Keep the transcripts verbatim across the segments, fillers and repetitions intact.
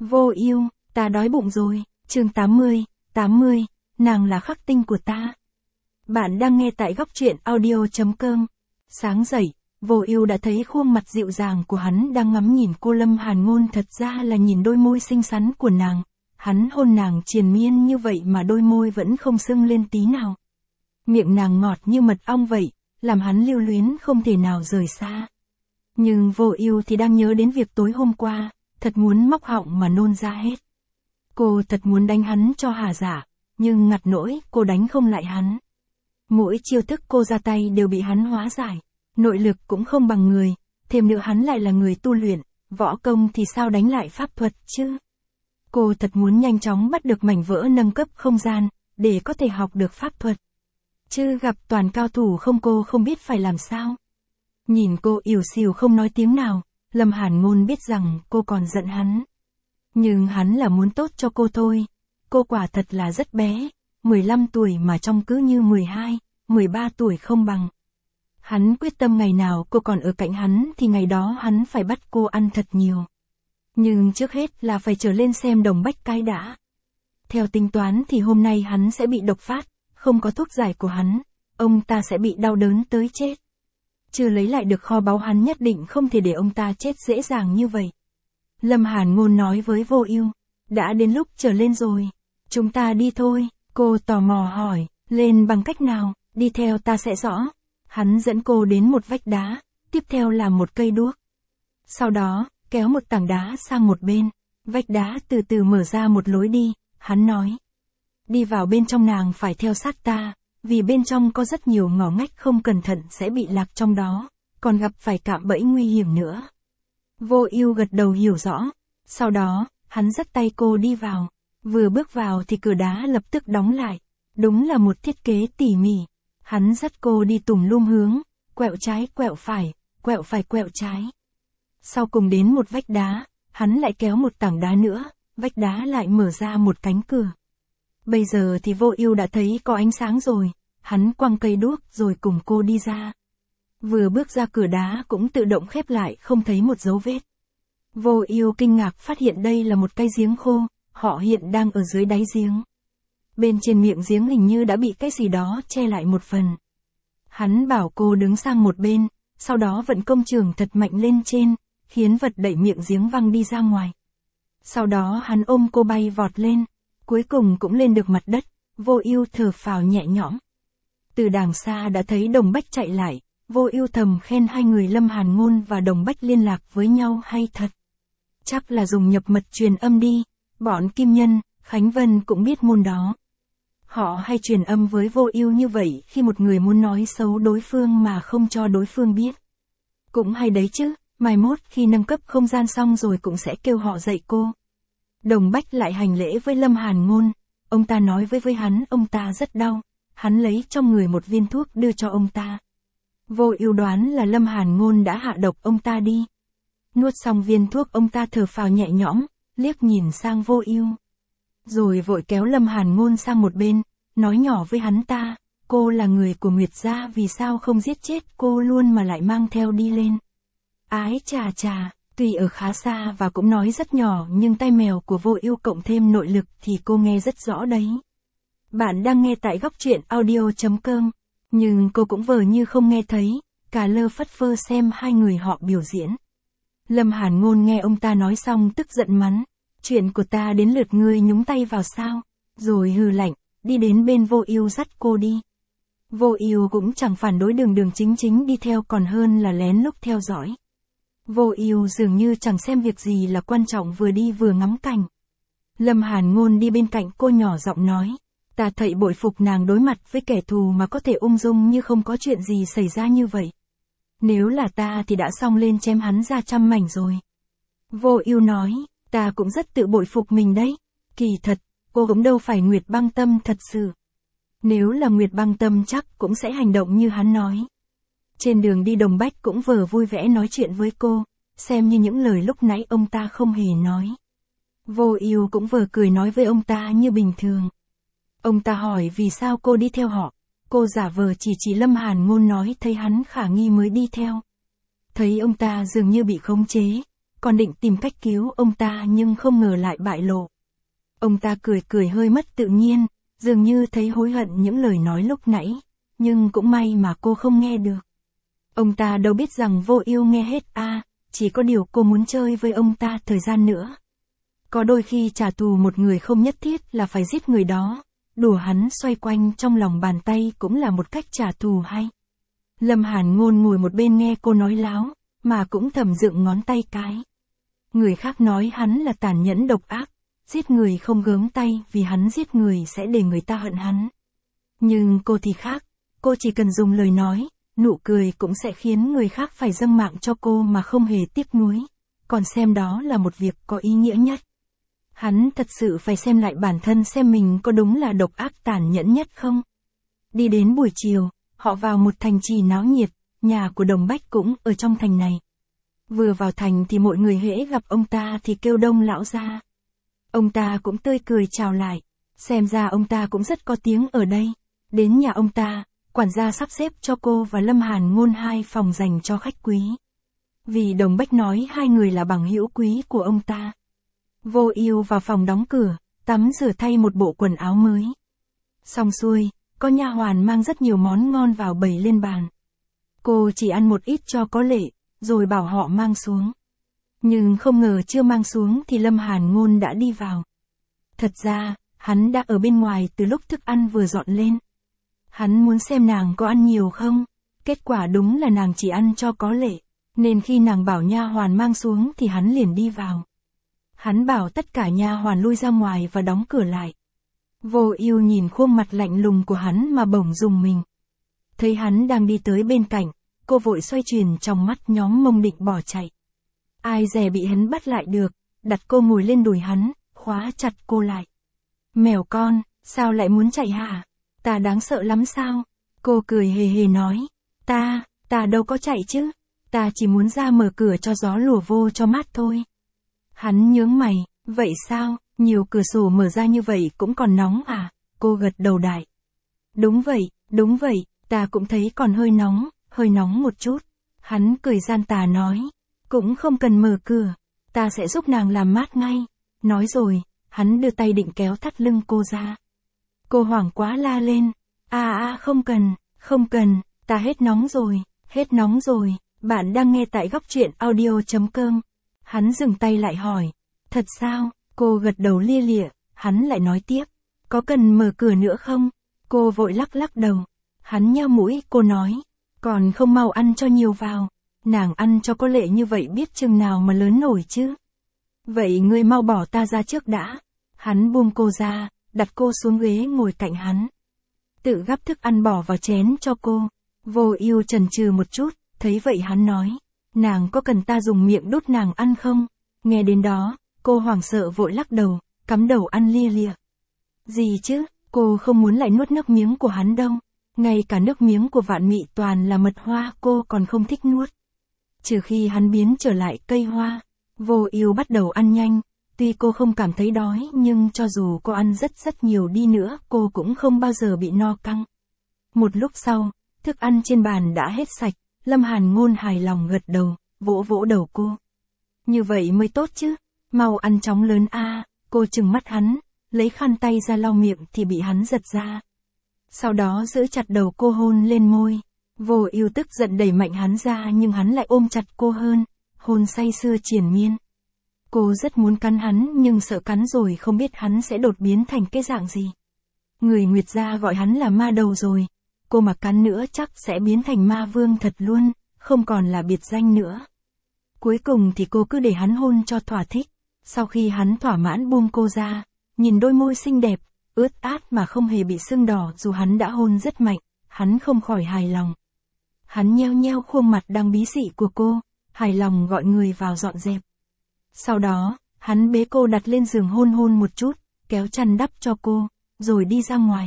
Vô Ưu, ta đói bụng rồi. Chương tám mươi, tám mươi, nàng là khắc tinh của ta. Bạn đang nghe tại góc truyện audio chấm com. Sáng dậy, Vô Ưu đã thấy khuôn mặt dịu dàng của hắn đang ngắm nhìn cô Lâm Hàn Ngôn, thật ra là nhìn đôi môi xinh xắn của nàng. Hắn hôn nàng triền miên như vậy mà đôi môi vẫn không sưng lên tí nào. Miệng nàng ngọt như mật ong vậy, làm hắn lưu luyến không thể nào rời xa. Nhưng Vô Ưu thì đang nhớ đến việc tối hôm qua, thật muốn móc họng mà nôn ra hết. Cô thật muốn đánh hắn cho hà dạ, nhưng ngặt nỗi cô đánh không lại hắn. Mỗi chiêu thức cô ra tay đều bị hắn hóa giải, nội lực cũng không bằng người, thêm nữa hắn lại là người tu luyện, võ công thì sao đánh lại pháp thuật chứ. Cô thật muốn nhanh chóng bắt được mảnh vỡ nâng cấp không gian, để có thể học được pháp thuật. Chứ gặp toàn cao thủ không, cô không biết phải làm sao. Nhìn cô ỉu xìu không nói tiếng nào, Lâm Hàn Ngôn biết rằng cô còn giận hắn. Nhưng hắn là muốn tốt cho cô thôi. Cô quả thật là rất bé, mười lăm tuổi mà trông cứ như mười hai, mười ba tuổi không bằng. Hắn quyết tâm ngày nào cô còn ở cạnh hắn thì ngày đó hắn phải bắt cô ăn thật nhiều. Nhưng trước hết là phải trở lên xem Đồng Bách cái đã. Theo tính toán thì hôm nay hắn sẽ bị độc phát, không có thuốc giải của hắn, ông ta sẽ bị đau đớn tới chết. Chưa lấy lại được kho báu, hắn nhất định không thể để ông ta chết dễ dàng như vậy. Lâm Hàn Ngôn nói với Vô Ưu, đã đến lúc trở lên rồi, chúng ta đi thôi. Cô tò mò hỏi, lên bằng cách nào? Đi theo ta sẽ rõ. Hắn dẫn cô đến một vách đá, tiếp theo là một cây đuốc. Sau đó, kéo một tảng đá sang một bên, vách đá từ từ mở ra một lối đi, hắn nói. Đi vào bên trong, nàng phải theo sát ta, vì bên trong có rất nhiều ngõ ngách, không cẩn thận sẽ bị lạc trong đó, còn gặp phải cạm bẫy nguy hiểm nữa. Vô Ưu gật đầu hiểu rõ, sau đó, hắn dắt tay cô đi vào, vừa bước vào thì cửa đá lập tức đóng lại, đúng là một thiết kế tỉ mỉ. Hắn dắt cô đi tùm lum hướng, quẹo trái quẹo phải, quẹo phải quẹo trái. Sau cùng đến một vách đá, hắn lại kéo một tảng đá nữa, vách đá lại mở ra một cánh cửa. Bây giờ thì Vô Ưu đã thấy có ánh sáng rồi, hắn quăng cây đuốc rồi cùng cô đi ra. Vừa bước ra cửa đá cũng tự động khép lại, không thấy một dấu vết. Vô Ưu kinh ngạc phát hiện đây là một cái giếng khô, họ hiện đang ở dưới đáy giếng. Bên trên miệng giếng hình như đã bị cái gì đó che lại một phần. Hắn bảo cô đứng sang một bên, sau đó vận công trường thật mạnh lên trên, khiến vật đẩy miệng giếng văng đi ra ngoài. Sau đó hắn ôm cô bay vọt lên, cuối cùng cũng lên được mặt đất. Vô Ưu thở phào nhẹ nhõm. Từ đàng xa đã thấy Đồng Bách chạy lại, Vô Ưu thầm khen hai người Lâm Hàn Ngôn và Đồng Bách liên lạc với nhau hay thật. Chắc là dùng nhập mật truyền âm đi, bọn Kim Nhân, Khánh Vân cũng biết môn đó. Họ hay truyền âm với Vô Ưu như vậy khi một người muốn nói xấu đối phương mà không cho đối phương biết. Cũng hay đấy chứ, mai mốt khi nâng cấp không gian xong rồi cũng sẽ kêu họ dạy cô. Đồng Bách lại hành lễ với Lâm Hàn Ngôn, ông ta nói với với hắn ông ta rất đau, hắn lấy trong người một viên thuốc đưa cho ông ta. Vô Ưu đoán là Lâm Hàn Ngôn đã hạ độc ông ta đi. Nuốt xong viên thuốc ông ta thở phào nhẹ nhõm, liếc nhìn sang Vô Ưu. Rồi vội kéo Lâm Hàn Ngôn sang một bên, nói nhỏ với hắn ta, cô là người của Nguyệt gia, vì sao không giết chết cô luôn mà lại mang theo đi lên. Ái chà chà, tuy ở khá xa và cũng nói rất nhỏ nhưng tai mèo của Vô Ưu cộng thêm nội lực thì cô nghe rất rõ đấy. Bạn đang nghe tại góc truyện audio chấm com, nhưng cô cũng vờ như không nghe thấy, cả lơ phất phơ xem hai người họ biểu diễn. Lâm Hàn Ngôn nghe ông ta nói xong tức giận mắng, chuyện của ta đến lượt ngươi nhúng tay vào sao, rồi hừ lạnh, đi đến bên Vô Ưu dắt cô đi. Vô Ưu cũng chẳng phản đối, đường đường chính chính đi theo còn hơn là lén lút theo dõi. Vô Ưu dường như chẳng xem việc gì là quan trọng, vừa đi vừa ngắm cảnh. Lâm Hàn Ngôn đi bên cạnh cô nhỏ giọng nói, ta thậy bội phục nàng đối mặt với kẻ thù mà có thể ung dung như không có chuyện gì xảy ra như vậy. Nếu là ta thì đã xông lên chém hắn ra trăm mảnh rồi. Vô Ưu nói, ta cũng rất tự bội phục mình đấy. Kỳ thật, cô cũng đâu phải Nguyệt Băng Tâm thật sự. Nếu là Nguyệt Băng Tâm chắc cũng sẽ hành động như hắn nói. Trên đường đi Đồng Bách cũng vừa vui vẻ nói chuyện với cô, xem như những lời lúc nãy ông ta không hề nói. Vô Ưu cũng vừa cười nói với ông ta như bình thường. Ông ta hỏi vì sao cô đi theo họ. Cô giả vờ chỉ chỉ Lâm Hàn Ngôn nói thấy hắn khả nghi mới đi theo. Thấy ông ta dường như bị khống chế, còn định tìm cách cứu ông ta nhưng không ngờ lại bại lộ. Ông ta cười cười hơi mất tự nhiên, dường như thấy hối hận những lời nói lúc nãy, nhưng cũng may mà cô không nghe được. Ông ta đâu biết rằng Vô Ưu nghe hết a, à, chỉ có điều cô muốn chơi với ông ta thời gian nữa. Có đôi khi trả thù một người không nhất thiết là phải giết người đó, đùa hắn xoay quanh trong lòng bàn tay cũng là một cách trả thù hay. Lâm Hàn Ngôn ngồi một bên nghe cô nói láo, mà cũng thầm dựng ngón tay cái. Người khác nói hắn là tàn nhẫn độc ác, giết người không gớm tay vì hắn giết người sẽ để người ta hận hắn. Nhưng cô thì khác, cô chỉ cần dùng lời nói, nụ cười cũng sẽ khiến người khác phải dâng mạng cho cô mà không hề tiếc nuối, còn xem đó là một việc có ý nghĩa nhất. Hắn thật sự phải xem lại bản thân xem mình có đúng là độc ác tàn nhẫn nhất không. Đi đến buổi chiều, họ vào một thành trì náo nhiệt, nhà của Đồng Bách cũng ở trong thành này. Vừa vào thành thì mọi người hễ gặp ông ta thì kêu Đông lão gia. Ông ta cũng tươi cười chào lại, xem ra ông ta cũng rất có tiếng ở đây. Đến nhà ông ta, quản gia sắp xếp cho cô và Lâm Hàn Ngôn hai phòng dành cho khách quý. Vì Đồng Bách nói hai người là bằng hữu quý của ông ta. Vô Ưu vào phòng đóng cửa, tắm rửa thay một bộ quần áo mới. Xong xuôi, có nha hoàn mang rất nhiều món ngon vào bày lên bàn. Cô chỉ ăn một ít cho có lệ, rồi bảo họ mang xuống. Nhưng không ngờ chưa mang xuống thì Lâm Hàn Ngôn đã đi vào. Thật ra, hắn đã ở bên ngoài từ lúc thức ăn vừa dọn lên. Hắn muốn xem nàng có ăn nhiều không, kết quả đúng là nàng chỉ ăn cho có lệ, nên khi nàng bảo nha hoàn mang xuống thì hắn liền đi vào. Hắn bảo tất cả nha hoàn lui ra ngoài và đóng cửa lại. Vô Ưu nhìn khuôn mặt lạnh lùng của hắn mà bỗng rùng mình. Thấy hắn đang đi tới bên cạnh, cô vội xoay chuyển trong mắt nhóm mông định bỏ chạy. Ai dè bị hắn bắt lại được, đặt cô ngồi lên đùi hắn, khóa chặt cô lại. Mèo con, sao lại muốn chạy hả? Ta đáng sợ lắm sao? Cô cười hề hề nói. Ta, ta đâu có chạy chứ. Ta chỉ muốn ra mở cửa cho gió lùa vô cho mát thôi. Hắn nhướng mày, vậy sao, nhiều cửa sổ mở ra như vậy cũng còn nóng à? Cô gật đầu đại. Đúng vậy, đúng vậy, ta cũng thấy còn hơi nóng, hơi nóng một chút. Hắn cười gian tà nói. Cũng không cần mở cửa, ta sẽ giúp nàng làm mát ngay. Nói rồi, hắn đưa tay định kéo thắt lưng cô ra. Cô hoảng quá la lên. À à không cần, không cần, ta hết nóng rồi, hết nóng rồi. Bạn đang nghe tại góc truyện audio chấm com. Hắn dừng tay lại hỏi. Thật sao? Cô gật đầu lia lịa, hắn lại nói tiếp. Có cần mở cửa nữa không? Cô vội lắc lắc đầu. Hắn nheo mũi, cô nói. Còn không mau ăn cho nhiều vào. Nàng ăn cho có lệ như vậy biết chừng nào mà lớn nổi chứ. Vậy ngươi mau bỏ ta ra trước đã. Hắn buông cô ra, đặt cô xuống ghế ngồi cạnh hắn. Tự gắp thức ăn bỏ vào chén cho cô. Vô Ưu chần chừ một chút, thấy vậy hắn nói. Nàng có cần ta dùng miệng đút nàng ăn không? Nghe đến đó, cô hoảng sợ vội lắc đầu, cắm đầu ăn lia lịa. Gì chứ, cô không muốn lại nuốt nước miếng của hắn đâu. Ngay cả nước miếng của Vạn Mị toàn là mật hoa cô còn không thích nuốt. Trừ khi hắn biến trở lại cây hoa. Vô Ưu bắt đầu ăn nhanh, tuy cô không cảm thấy đói nhưng cho dù cô ăn rất rất nhiều đi nữa cô cũng không bao giờ bị no căng. Một lúc sau, thức ăn trên bàn đã hết sạch, Lâm Hàn Ngôn hài lòng gật đầu, vỗ vỗ đầu cô. Như vậy mới tốt chứ, mau ăn chóng lớn a. À. Cô trừng mắt hắn, lấy khăn tay ra lau miệng thì bị hắn giật ra. Sau đó giữ chặt đầu cô hôn lên môi. Vô Ưu tức giận đẩy mạnh hắn ra nhưng hắn lại ôm chặt cô hơn, hôn say sưa triền miên. Cô rất muốn cắn hắn nhưng sợ cắn rồi không biết hắn sẽ đột biến thành cái dạng gì. Người Nguyệt gia gọi hắn là ma đầu rồi, cô mà cắn nữa chắc sẽ biến thành ma vương thật luôn, không còn là biệt danh nữa. Cuối cùng thì cô cứ để hắn hôn cho thỏa thích, sau khi hắn thỏa mãn buông cô ra, nhìn đôi môi xinh đẹp, ướt át mà không hề bị sưng đỏ dù hắn đã hôn rất mạnh, hắn không khỏi hài lòng. Hắn nheo nheo khuôn mặt đang bí xị của cô, hài lòng gọi người vào dọn dẹp. Sau đó, hắn bế cô đặt lên giường hôn hôn một chút, kéo chăn đắp cho cô, rồi đi ra ngoài.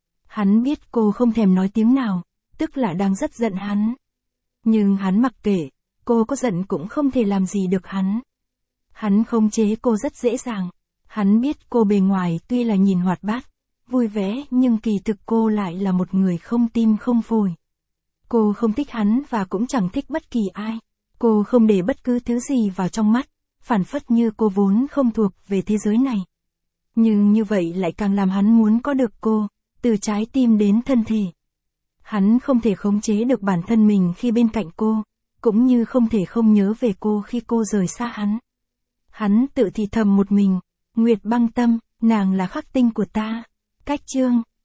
Hắn biết cô không thèm nói tiếng nào, tức là đang rất giận hắn. Nhưng hắn mặc kệ, cô có giận cũng không thể làm gì được hắn. Hắn khống chế cô rất dễ dàng. Hắn biết cô bề ngoài tuy là nhìn hoạt bát, vui vẻ nhưng kỳ thực cô lại là một người không tim không phổi. Cô không thích hắn và cũng chẳng thích bất kỳ ai. Cô không để bất cứ thứ gì vào trong mắt, phản phất như cô vốn không thuộc về thế giới này. Nhưng như vậy lại càng làm hắn muốn có được cô, từ trái tim đến thân thể. Hắn không thể khống chế được bản thân mình khi bên cạnh cô, cũng như không thể không nhớ về cô khi cô rời xa hắn. Hắn tự thì thầm một mình, Nguyệt Băng Tâm, nàng là khắc tinh của ta. Cách chương